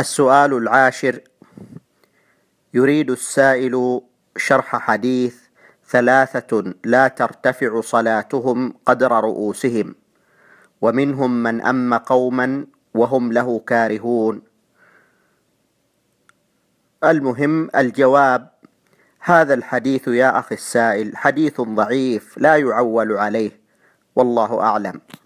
السؤال العاشر: يريد السائل شرح حديث 3 لا ترتفع صلاتهم قدر رؤوسهم، ومنهم من أم قوما وهم له كارهون. المهم الجواب: هذا الحديث يا أخي السائل حديث ضعيف لا يعول عليه، والله أعلم.